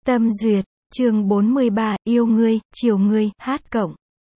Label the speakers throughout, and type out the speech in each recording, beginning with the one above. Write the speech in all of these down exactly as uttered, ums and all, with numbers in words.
Speaker 1: Tâm duyệt, chương bốn mươi ba, yêu ngươi, chiều ngươi, hát cộng.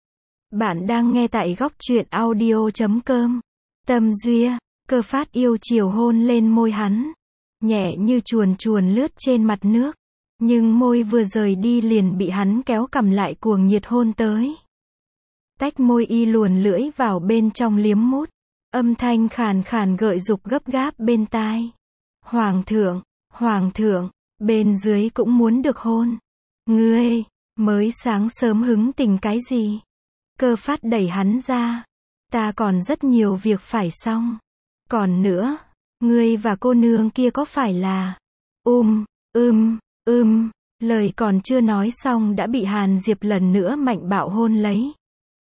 Speaker 1: Bạn đang nghe tại góc truyện audio chấm com. Tâm duyệt, Cơ Phát yêu chiều hôn lên môi hắn. Nhẹ như chuồn chuồn lướt trên mặt nước. Nhưng môi vừa rời đi liền bị hắn kéo cầm lại cuồng nhiệt hôn tới. Tách môi y luồn lưỡi vào bên trong liếm mút. Âm thanh khàn khàn gợi dục gấp gáp bên tai. Hoàng thượng, hoàng thượng, bên dưới cũng muốn được hôn. Ngươi, mới sáng sớm hứng tình cái gì? Cơ Phát đẩy hắn ra. Ta còn rất nhiều việc phải xong. Còn nữa, ngươi và cô nương kia có phải là... Um, ưm, ưm, lời còn chưa nói xong đã bị Hàn Diệp lần nữa mạnh bạo hôn lấy.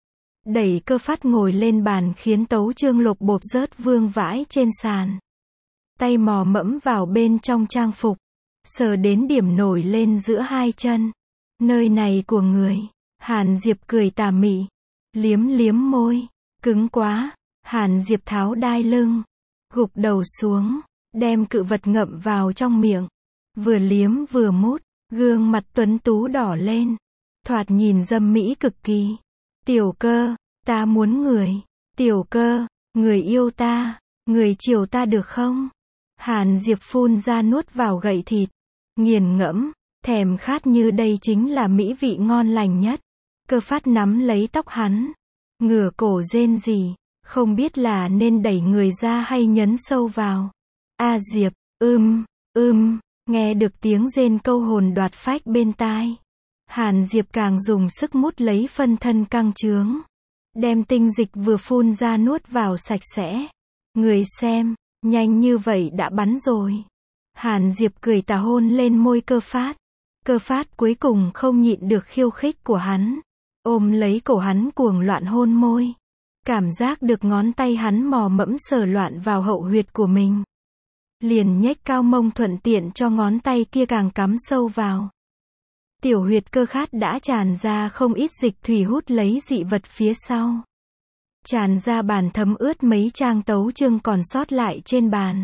Speaker 1: Đẩy Cơ Phát ngồi lên bàn khiến tấu chương lột bột rớt vương vãi trên sàn. Tay mò mẫm vào bên trong trang phục. Sờ đến điểm nổi lên giữa hai chân. Nơi này của người. Hàn Diệp cười tà mị. Liếm liếm môi. Cứng quá. Hàn Diệp tháo đai lưng. Gục đầu xuống. Đem cự vật ngậm vào trong miệng. Vừa liếm vừa mút. Gương mặt tuấn tú đỏ lên. Thoạt nhìn dâm mỹ cực kỳ. Tiểu Cơ, ta muốn người. Tiểu Cơ, người yêu ta. Người chiều ta được không? Hàn Diệp phun ra nuốt vào gậy thịt. Nghiền ngẫm, thèm khát như đây chính là mỹ vị ngon lành nhất. Cơ Phát nắm lấy tóc hắn. Ngửa cổ rên rỉ, không biết là nên đẩy người ra hay nhấn sâu vào. A Diệp, ưm, ưm, nghe được tiếng rên câu hồn đoạt phách bên tai. Hàn Diệp càng dùng sức mút lấy phân thân căng trướng. Đem tinh dịch vừa phun ra nuốt vào sạch sẽ. Người xem, nhanh như vậy đã bắn rồi. Hàn Diệp cười tà hôn lên môi Cơ Phát. Cơ Phát cuối cùng không nhịn được khiêu khích của hắn. Ôm lấy cổ hắn cuồng loạn hôn môi. Cảm giác được ngón tay hắn mò mẫm sờ loạn vào hậu huyệt của mình. Liền nhếch cao mông thuận tiện cho ngón tay kia càng cắm sâu vào. Tiểu huyệt Cơ Khát đã tràn ra không ít dịch thủy hút lấy dị vật phía sau. Tràn ra bàn thấm ướt mấy trang tấu chương còn sót lại trên bàn.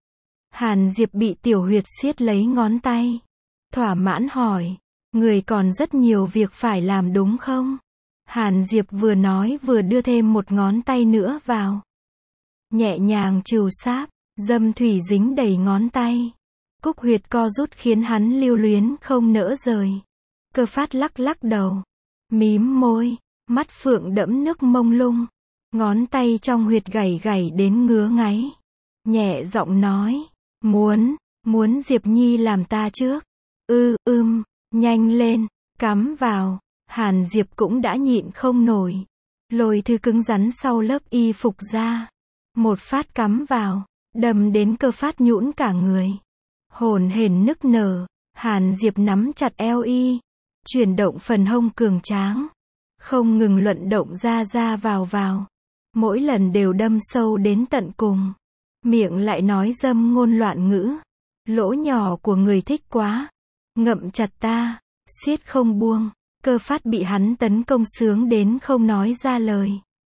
Speaker 1: Hàn Diệp bị tiểu huyệt siết lấy ngón tay. Thỏa mãn hỏi. Người còn rất nhiều việc phải làm đúng không? Hàn Diệp vừa nói vừa đưa thêm một ngón tay nữa vào. Nhẹ nhàng trừu sáp, dâm thủy dính đầy ngón tay. Cúc huyệt co rút khiến hắn lưu luyến không nỡ rời. Cơ Phát lắc lắc đầu. Mím môi, mắt phượng đẫm nước mông lung. Ngón tay trong huyệt gảy gảy đến ngứa ngáy. Nhẹ giọng nói. Muốn, muốn Diệp Nhi làm ta trước. Ư, ưm, nhanh lên, cắm vào. Hàn Diệp cũng đã nhịn không nổi. Lôi thứ cứng rắn sau lớp y phục ra. Một phát cắm vào, đâm đến Cơ Phát nhũn cả người. Hồn hển nức nở, Hàn Diệp nắm chặt eo y. Chuyển động phần hông cường tráng. Không ngừng luận động ra ra vào vào. Mỗi lần đều đâm sâu đến tận cùng. Miệng lại nói dâm ngôn loạn ngữ. Lỗ nhỏ của người thích quá. Ngậm chặt ta, siết không buông. Cơ Phát bị hắn tấn công sướng đến không nói ra lời.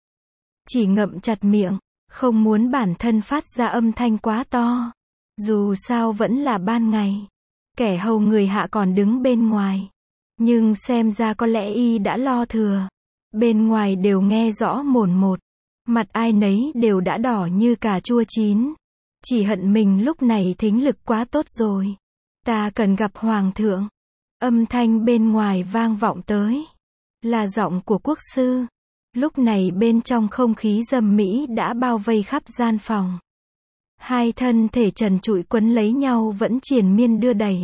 Speaker 1: Chỉ ngậm chặt miệng, không muốn bản thân phát ra âm thanh quá to. Dù sao vẫn là ban ngày. Kẻ hầu người hạ còn đứng bên ngoài. Nhưng xem ra có lẽ y đã lo thừa. Bên ngoài đều nghe rõ mồn một. Mặt ai nấy đều đã đỏ như cà chua chín. Chỉ hận mình lúc này thính lực quá tốt rồi. Ta cần gặp hoàng thượng. Âm thanh bên ngoài vang vọng tới. Là giọng của quốc sư. Lúc này bên trong không khí dâm mỹ đã bao vây khắp gian phòng. Hai thân thể trần trụi quấn lấy nhau vẫn triền miên đưa đẩy.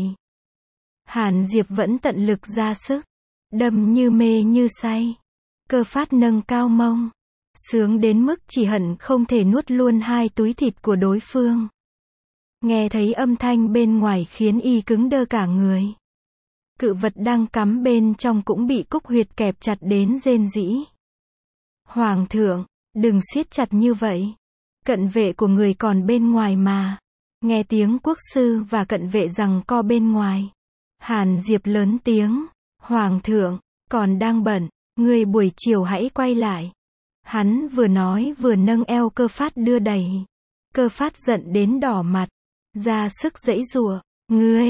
Speaker 1: Hàn Diệp vẫn tận lực ra sức. Đâm như mê như say. Cơ Phát nâng cao mông. Sướng đến mức chỉ hận không thể nuốt luôn hai túi thịt của đối phương. Nghe thấy âm thanh bên ngoài khiến y cứng đơ cả người. Cự vật đang cắm bên trong cũng bị cúc huyệt kẹp chặt đến rên rỉ. Hoàng thượng, đừng siết chặt như vậy. Cận vệ của người còn bên ngoài mà. Nghe tiếng quốc sư và cận vệ rằng co bên ngoài. Hàn Diệp lớn tiếng. Hoàng thượng, còn đang bận, người buổi chiều hãy quay lại. Hắn vừa nói vừa nâng eo Cơ Phát đưa đẩy. Cơ Phát giận đến đỏ mặt. Ra sức giãy giụa. Ngươi,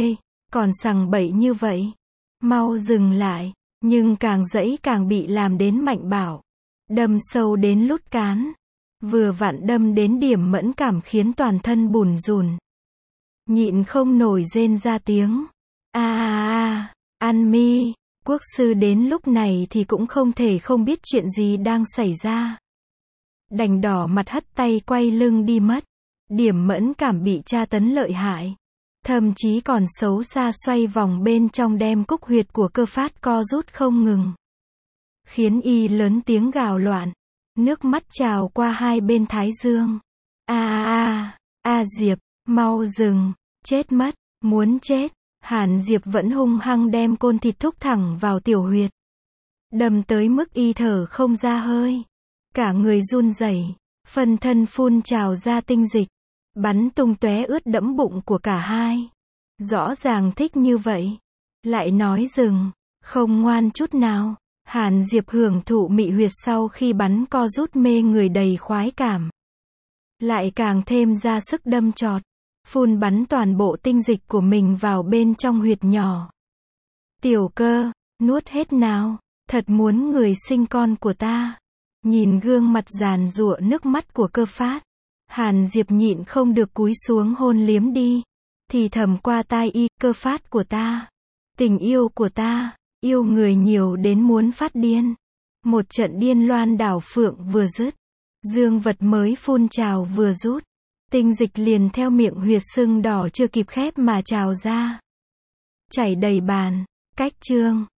Speaker 1: Còn sằng bậy như vậy. Mau dừng lại. Nhưng càng dẫy càng bị làm đến mạnh bạo. Đâm sâu đến lút cán. Vừa vặn đâm đến điểm mẫn cảm khiến toàn thân bùn rùn. Nhịn không nổi rên ra tiếng. A a a, An Mi. Quốc sư đến lúc này thì cũng không thể không biết chuyện gì đang xảy ra. Đành đỏ mặt hất tay quay lưng đi mất. Điểm mẫn cảm bị tra tấn lợi hại. Thậm chí còn xấu xa xoay vòng bên trong đem cúc huyệt của Cơ Phát co rút không ngừng. Khiến y lớn tiếng gào loạn. Nước mắt trào qua hai bên thái dương. A a a, A Diệp, mau dừng, chết mất, muốn chết. Hàn Diệp vẫn hung hăng đem côn thịt thúc thẳng vào tiểu huyệt. Đâm tới mức y thở không ra hơi. Cả người run rẩy, phân thân phun trào ra tinh dịch. Bắn tung tóe ướt đẫm bụng của cả hai. Rõ ràng thích như vậy. Lại nói dừng, không ngoan chút nào. Hàn Diệp hưởng thụ mị huyệt sau khi bắn co rút mê người đầy khoái cảm. Lại càng thêm ra sức đâm chọt. Phun bắn toàn bộ tinh dịch của mình vào bên trong huyệt nhỏ. Tiểu Cơ, nuốt hết nào, thật muốn người sinh con của ta. Nhìn gương mặt giàn giụa nước mắt của Cơ Phát. Hàn Diệp nhịn không được cúi xuống hôn liếm đi. Thì thầm qua tai y, Cơ Phát của ta. Tình yêu của ta, yêu người nhiều đến muốn phát điên. Một trận điên loan đảo phượng vừa dứt. Dương vật mới phun trào vừa rút. Tinh dịch liền theo miệng huyệt sưng đỏ chưa kịp khép mà trào ra. Chảy đầy bàn. Cách chương.